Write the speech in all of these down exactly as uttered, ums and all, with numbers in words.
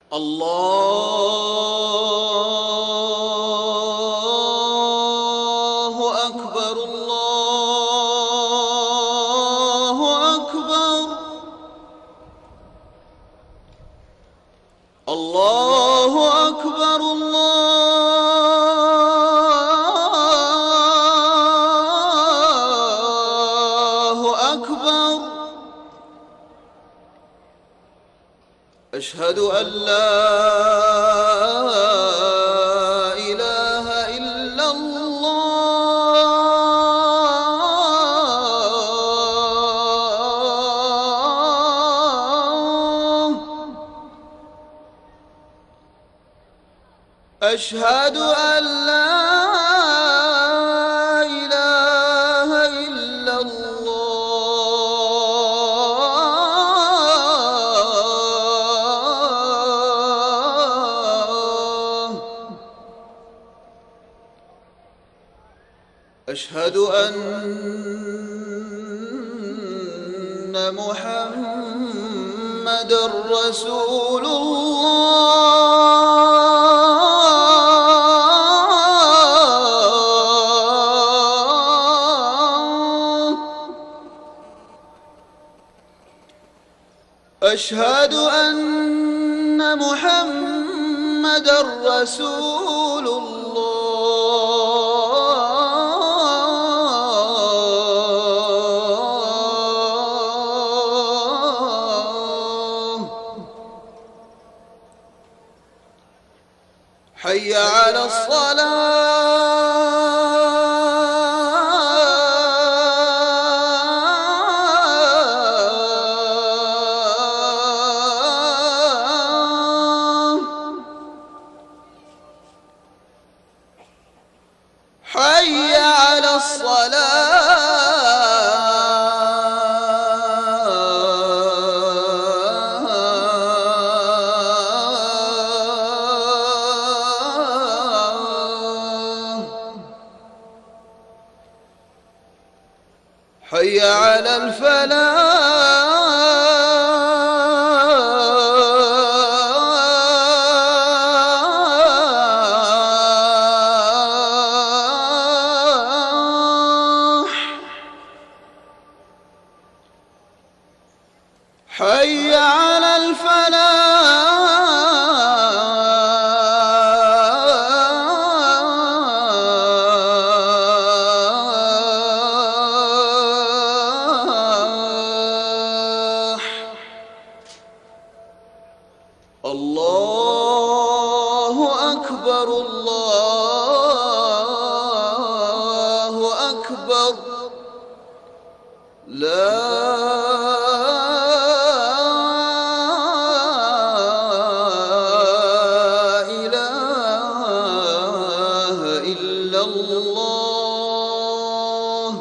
الله أكبر الله أكبر الله أكبر الله أكبر. أشهد أن لا إله إلا الله. أشهد أن لا إله إلا الله. أشهد أن محمدًا رسول الله. أشهد أن محمدًا رسول الله. حي على الصلاة. حي على الصلاة. حي على الفلاح. حي على الفلاح. الله أكبر الله أكبر. لا إله إلا الله.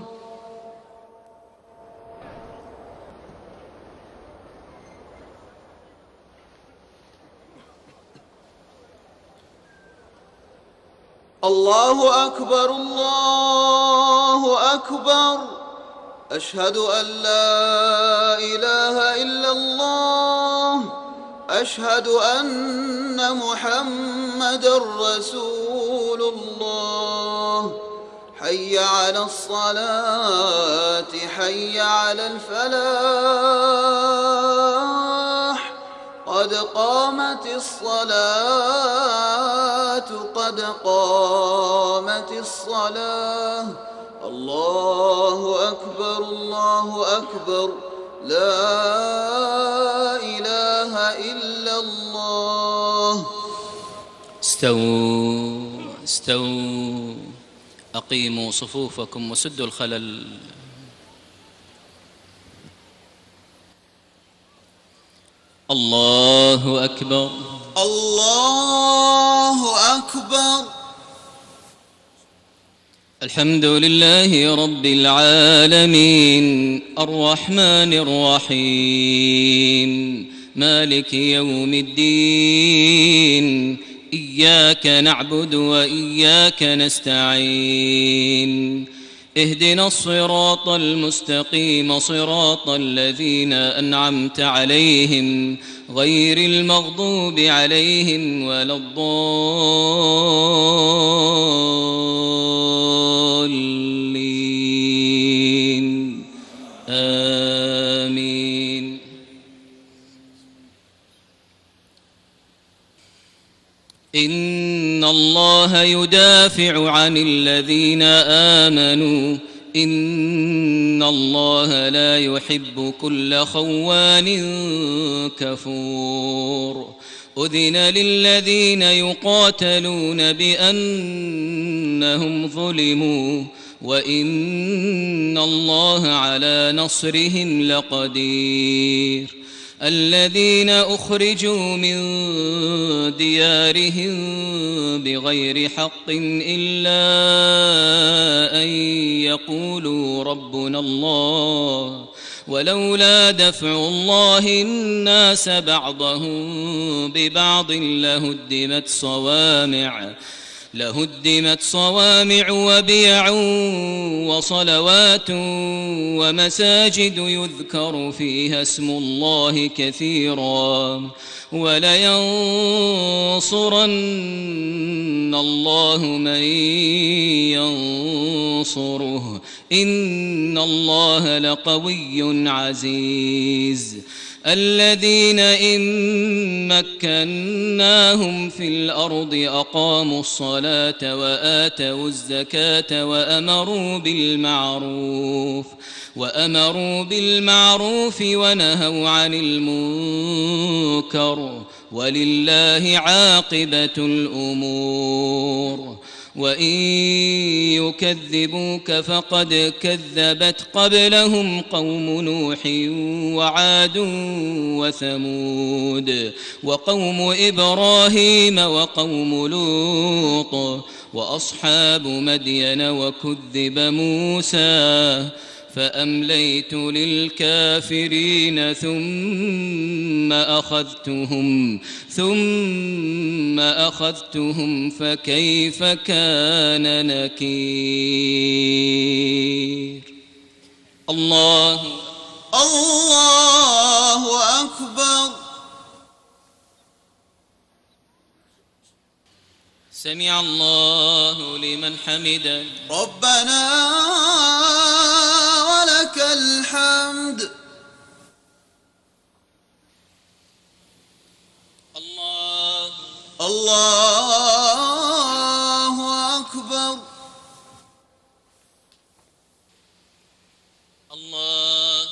الله أكبر الله أكبر. أشهد أن لا إله إلا الله. أشهد أن محمدًا رسول الله. حي على الصلاة. حي على الفلاح. قد قامت الصلاة قد قامت الصلاة. الله أكبر الله أكبر. لا إله إلا الله. استووا استووا أقيموا صفوفكم وسدوا الخلل. الله أكبر الله أكبر. الحمد لله رب العالمين الرحمن الرحيم مالك يوم الدين. إياك نعبد وإياك نستعين. اهدنا الصراط المستقيم صراط الذين أنعمت عليهم غير المغضوب عليهم ولا الضالين آمين. إن الله يدافع عن الذين آمنوا إن الله لا يحب كل خوان كفور. أذن للذين يقاتلون بأنهم ظلموا وإن الله على نصرهم لقدير. الذين أخرجوا من ديارهم بغير حق إلا أن يقولوا ربنا الله ولولا دفع الله الناس بعضهم ببعض لهدمت صوامع لهدمت صوامع وبيع وصلوات ومساجد يذكر فيها اسم الله كثيرا ولينصرن الله من ينصره إن الله لقوي عزيز. الذين إن مكناهم في الأرض أقاموا الصلاة وآتوا الزكاة وأمروا بالمعروف وأمروا بالمعروف ونهوا عن المنكر ولله عاقبة الأمور. وإن يكذبوك فقد كذبت قبلهم قوم نوح وعاد وثمود وقوم إبراهيم وقوم لوط وأصحاب مدين وكذب موسى فأمليت للكافرين ثم أخذتهم ثم أخذتهم فكيف كان نكير. الله الله أكبر. سمع الله لمن حمده. ربنا ولك الحمد. الله الله أكبر. الله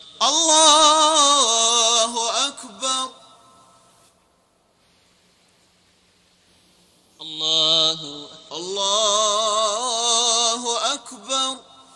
الله أكبر. الله الله أكبر.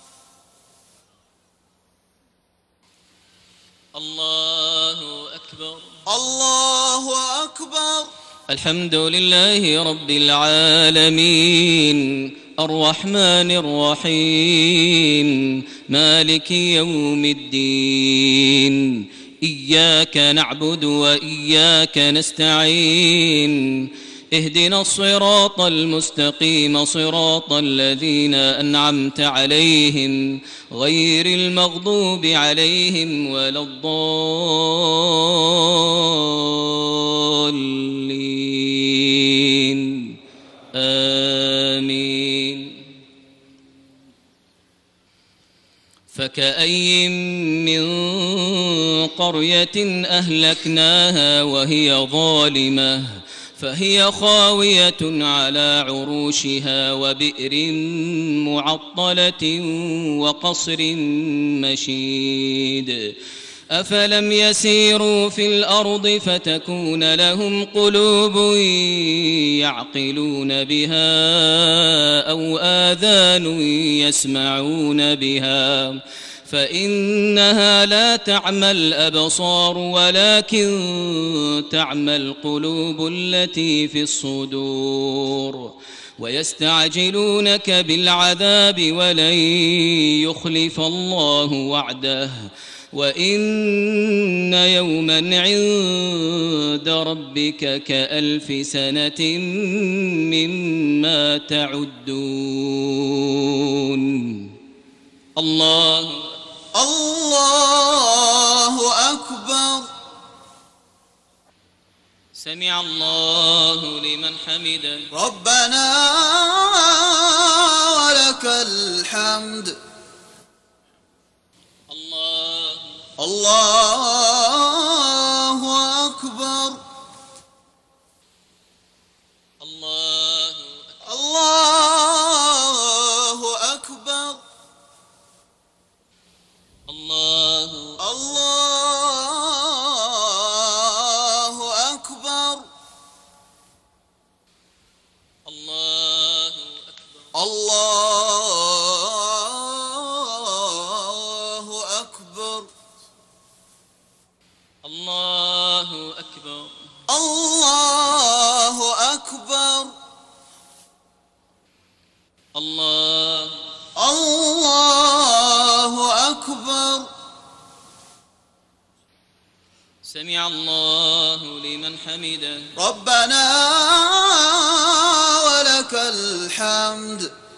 الله أكبر. الله أكبر. الحمد لله رب العالمين الرحمن الرحيم مالك يوم الدين. إياك نعبد وإياك نستعين. اهدنا الصراط المستقيم صراط الذين أنعمت عليهم غير المغضوب عليهم ولا الضالين آمين. فكأي من قرية أهلكناها وهي ظالمة فهي خاوية على عروشها وبئر معطلة وقصر مشيد. أفلم يسيروا في الأرض فتكون لهم قلوب يعقلون بها أو آذان يسمعون بها فإنها لا تعمى الأبصار ولكن تعمى القلوب التي في الصدور. ويستعجلونك بالعذاب ولن يخلف الله وعده وإن يوما عند ربك كألف سنة مما تعدون. الله الله أكبر. سمع الله لمن حمده. ربنا ولك الحمد. الله الله أكبر. الله الله أكبر. الله الله أكبر. الله أكبر. الله أكبر. الله أكبر. الله أكبر. الله الله أكبر. سمع الله لمن حمده. ربنا ولك الحمد.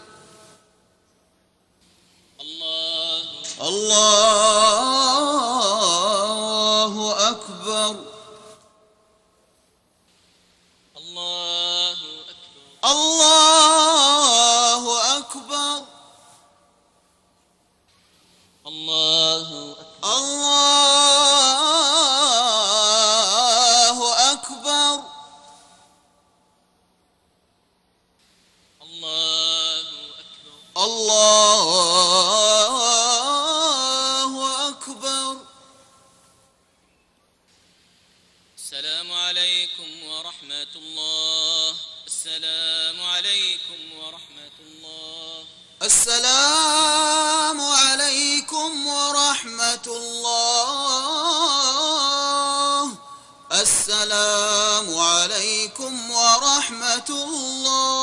الله الله أكبر. الله أكبر. الله أكبر. الله أكبر. الله أكبر. الله أكبر. الله أكبر. السلام عليكم ورحمة الله. السلام عليكم ورحمة الله. السلام عليكم ورحمة الله. السلام عليكم ورحمة الله.